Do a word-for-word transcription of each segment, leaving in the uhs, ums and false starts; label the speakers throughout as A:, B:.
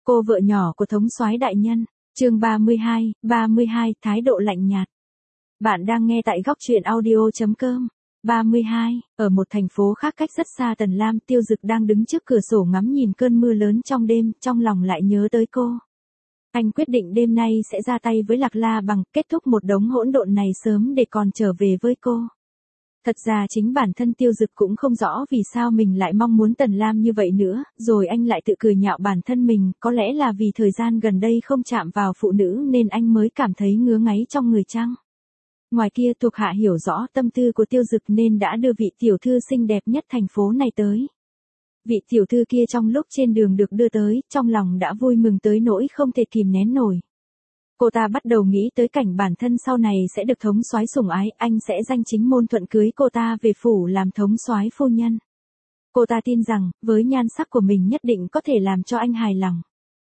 A: Cô vợ nhỏ của thống soái đại nhân, chương ba mươi hai, ba mươi hai, thái độ lạnh nhạt. Bạn đang nghe tại góc truyện audio chấm com. ba mươi hai, ở một thành phố khác cách rất xa Tần Lam, Tiêu Dực đang đứng trước cửa sổ ngắm nhìn cơn mưa lớn trong đêm, trong lòng lại nhớ tới cô. Anh quyết định đêm nay sẽ ra tay với Lạc La Bằng, kết thúc một đống hỗn độn này sớm để còn trở về với cô. Thật ra chính bản thân Tiêu Dực cũng không rõ vì sao mình lại mong muốn Tần Lam như vậy nữa, rồi anh lại tự cười nhạo bản thân mình, có lẽ là vì thời gian gần đây không chạm vào phụ nữ nên anh mới cảm thấy ngứa ngáy trong người chăng. Ngoài kia thuộc hạ hiểu rõ tâm tư của Tiêu Dực nên đã đưa vị tiểu thư xinh đẹp nhất thành phố này tới. Vị tiểu thư kia trong lúc trên đường được đưa tới, trong lòng đã vui mừng tới nỗi không thể kìm nén nổi. Cô ta bắt đầu nghĩ tới cảnh bản thân sau này sẽ được thống soái sủng ái, anh sẽ danh chính ngôn thuận cưới cô ta về phủ làm thống soái phu nhân. Cô ta tin rằng, với nhan sắc của mình nhất định có thể làm cho anh hài lòng.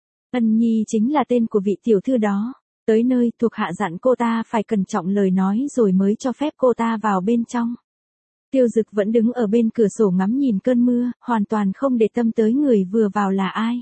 A: Ân Nhi chính là tên của vị tiểu thư đó. Tới nơi, thuộc hạ dặn cô ta phải cẩn trọng lời nói rồi mới cho phép cô ta vào bên trong. Tiêu Dực vẫn đứng ở bên cửa sổ ngắm nhìn cơn mưa, hoàn toàn không để tâm tới người vừa vào là ai.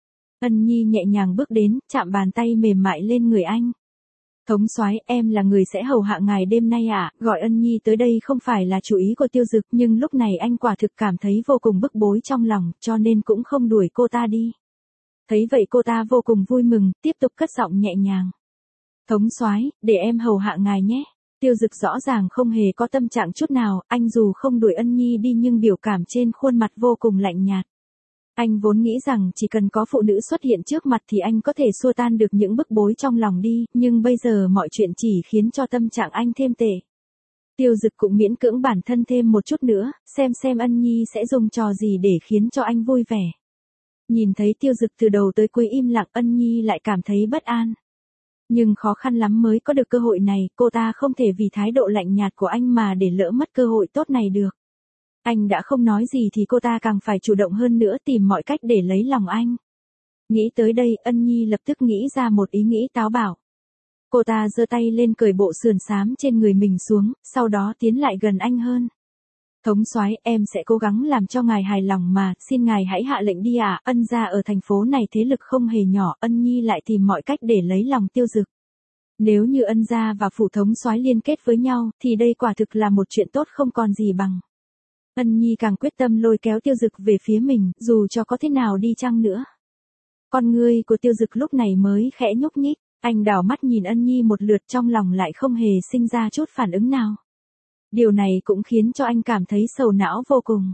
A: Ân Nhi nhẹ nhàng bước đến, chạm bàn tay mềm mại lên người anh. Thống soái, em là người sẽ hầu hạ ngài đêm nay ạ. À? Gọi Ân Nhi tới đây không phải là chủ ý của Tiêu Dực, nhưng lúc này anh quả thực cảm thấy vô cùng bức bối trong lòng, cho nên cũng không đuổi cô ta đi. Thấy vậy cô ta vô cùng vui mừng, tiếp tục cất giọng nhẹ nhàng. Thống soái, để em hầu hạ ngài nhé. Tiêu Dực rõ ràng không hề có tâm trạng chút nào, anh dù không đuổi Ân Nhi đi nhưng biểu cảm trên khuôn mặt vô cùng lạnh nhạt. Anh vốn nghĩ rằng chỉ cần có phụ nữ xuất hiện trước mặt thì anh có thể xua tan được những bức bối trong lòng đi, nhưng bây giờ mọi chuyện chỉ khiến cho tâm trạng anh thêm tệ. Tiêu Dực cũng miễn cưỡng bản thân thêm một chút nữa, xem xem Ân Nhi sẽ dùng trò gì để khiến cho anh vui vẻ. Nhìn thấy Tiêu Dực từ đầu tới cuối im lặng, Ân Nhi lại cảm thấy bất an. Nhưng khó khăn lắm mới có được cơ hội này, cô ta không thể vì thái độ lạnh nhạt của anh mà để lỡ mất cơ hội tốt này được. Anh đã không nói gì thì cô ta càng phải chủ động hơn nữa tìm mọi cách để lấy lòng anh. Nghĩ tới đây, Ân Nhi lập tức nghĩ ra một ý nghĩ táo bạo. Cô ta giơ tay lên cởi bộ sườn xám trên người mình xuống, sau đó tiến lại gần anh hơn. Thống soái, em sẽ cố gắng làm cho ngài hài lòng mà, xin ngài hãy hạ lệnh đi ạ. À. Ân gia ở thành phố này thế lực không hề nhỏ, Ân Nhi lại tìm mọi cách để lấy lòng Tiêu Dực. Nếu như Ân gia và phủ thống soái liên kết với nhau, thì đây quả thực là một chuyện tốt không còn gì bằng. Ân Nhi càng quyết tâm lôi kéo Tiêu Dực về phía mình, dù cho có thế nào đi chăng nữa. Con ngươi của Tiêu Dực lúc này mới khẽ nhúc nhích, anh đảo mắt nhìn Ân Nhi một lượt, trong lòng lại không hề sinh ra chút phản ứng nào. Điều này cũng khiến cho anh cảm thấy sầu não vô cùng.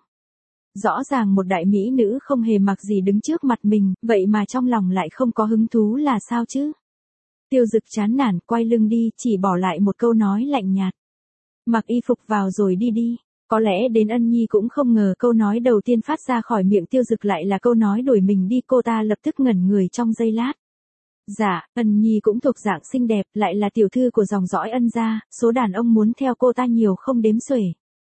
A: Rõ ràng một đại mỹ nữ không hề mặc gì đứng trước mặt mình, vậy mà trong lòng lại không có hứng thú là sao chứ? Tiêu Dực chán nản quay lưng đi, chỉ bỏ lại một câu nói lạnh nhạt. Mặc y phục vào rồi đi đi. Có lẽ đến Ân Nhi cũng không ngờ câu nói đầu tiên phát ra khỏi miệng Tiêu Dực lại là câu nói đuổi mình đi, cô ta lập tức ngẩn người trong giây lát. Dạ, Ân Nhi cũng thuộc dạng xinh đẹp, lại là tiểu thư của dòng dõi Ân gia, số đàn ông muốn theo cô ta nhiều không đếm xuể.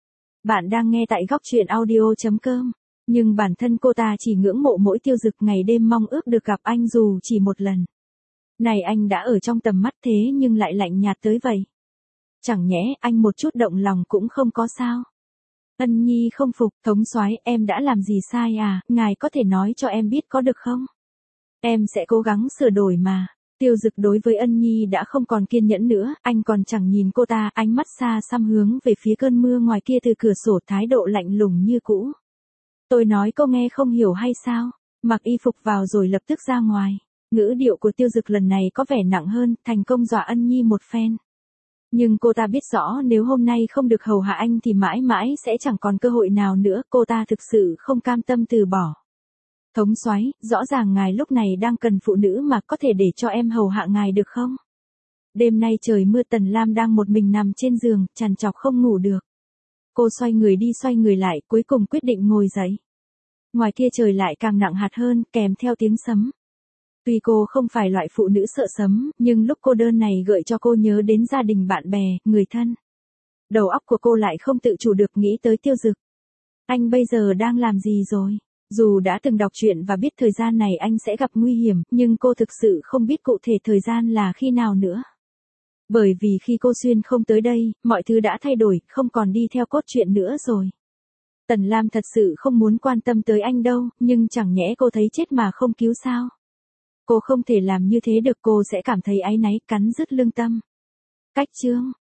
A: Bạn đang nghe tại góc truyện audio chấm com, nhưng bản thân cô ta chỉ ngưỡng mộ mỗi Tiêu Dực, ngày đêm mong ước được gặp anh dù chỉ một lần. Này anh đã ở trong tầm mắt thế nhưng lại lạnh nhạt tới vậy. Chẳng nhẽ anh một chút động lòng cũng không có sao? Ân Nhi không phục, thống soái, em đã làm gì sai à, ngài có thể nói cho em biết có được không? Em sẽ cố gắng sửa đổi mà. Tiêu Dực đối với Ân Nhi đã không còn kiên nhẫn nữa, anh còn chẳng nhìn cô ta, ánh mắt xa xăm hướng về phía cơn mưa ngoài kia từ cửa sổ, thái độ lạnh lùng như cũ. Tôi nói cô nghe không hiểu hay sao? Mặc y phục vào rồi lập tức ra ngoài. Ngữ điệu của Tiêu Dực lần này có vẻ nặng hơn, thành công dọa Ân Nhi một phen. Nhưng cô ta biết rõ nếu hôm nay không được hầu hạ anh thì mãi mãi sẽ chẳng còn cơ hội nào nữa, cô ta thực sự không cam tâm từ bỏ. Thống soái, rõ ràng ngài lúc này đang cần phụ nữ mà, có thể để cho em hầu hạ ngài được không? Đêm nay trời mưa, Tần Lam đang một mình nằm trên giường, trằn trọc không ngủ được. Cô xoay người đi xoay người lại, cuối cùng quyết định ngồi dậy. Ngoài kia trời lại càng nặng hạt hơn, kèm theo tiếng sấm. Tuy cô không phải loại phụ nữ sợ sấm, nhưng lúc cô đơn này gợi cho cô nhớ đến gia đình bạn bè, người thân. Đầu óc của cô lại không tự chủ được nghĩ tới Tiêu Dực. Anh bây giờ đang làm gì rồi? Dù đã từng đọc truyện và biết thời gian này anh sẽ gặp nguy hiểm, nhưng cô thực sự không biết cụ thể thời gian là khi nào nữa. Bởi vì khi cô Xuyên không tới đây, mọi thứ đã thay đổi, không còn đi theo cốt truyện nữa rồi. Tần Lam thật sự không muốn quan tâm tới anh đâu, nhưng chẳng nhẽ cô thấy chết mà không cứu sao? Cô không thể làm như thế được, cô sẽ cảm thấy áy náy, cắn rứt lương tâm. Cách chương